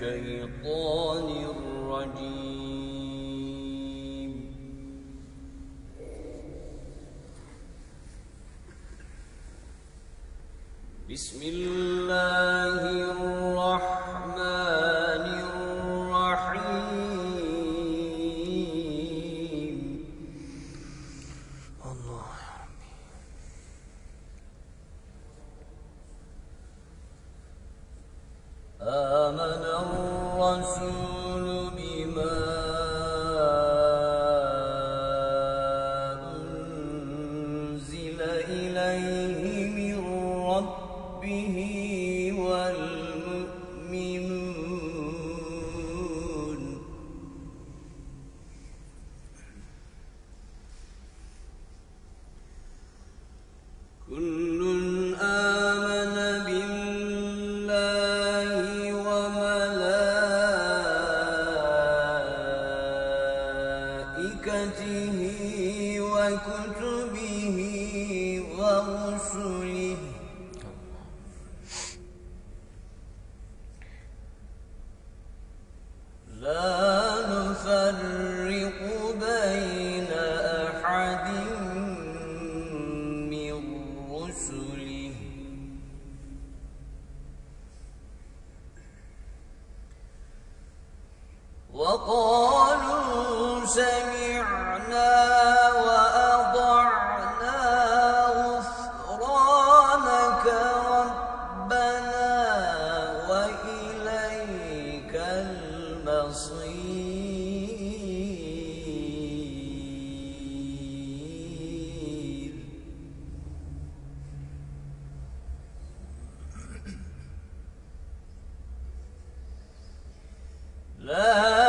الشيطان الرجيم. بسم الله الرحمن الرحيم. الله يا ربي. آمن الرسول بما أنزل إليه من ربه والمؤمنون كل آمن بالله وملائكته وكتبه ورسله لا نفرق بين أحد من رسله وقالوا سمعنا وأطعنا غفرانك ربنا وإليك المصير. لا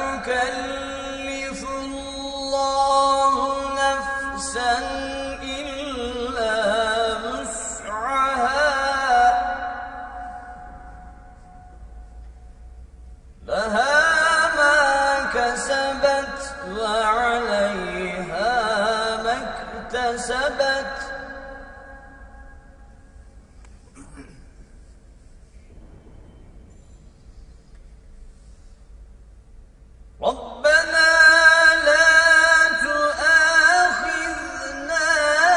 يكلف الله نفسا إلا وسعها لها ما كسبت وعليها ما اكتسبت ربنا لا تؤاخذنا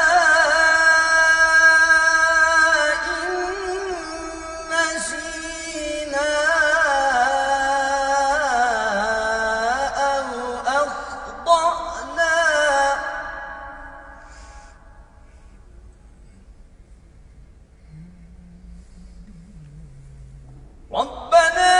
إن نسينا أو أخطأنا ربنا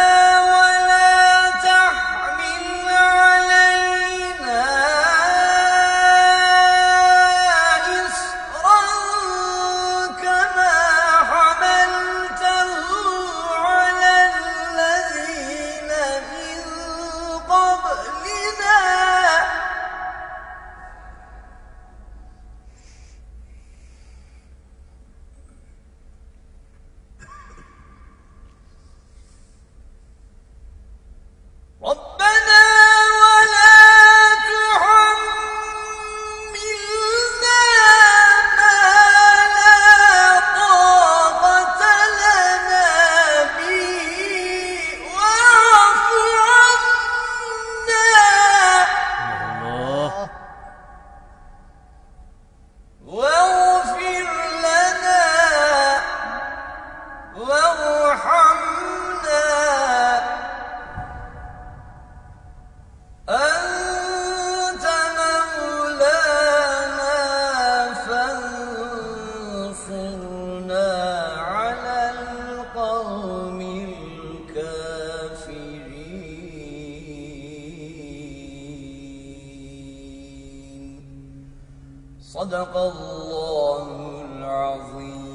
صدق الله العظيم.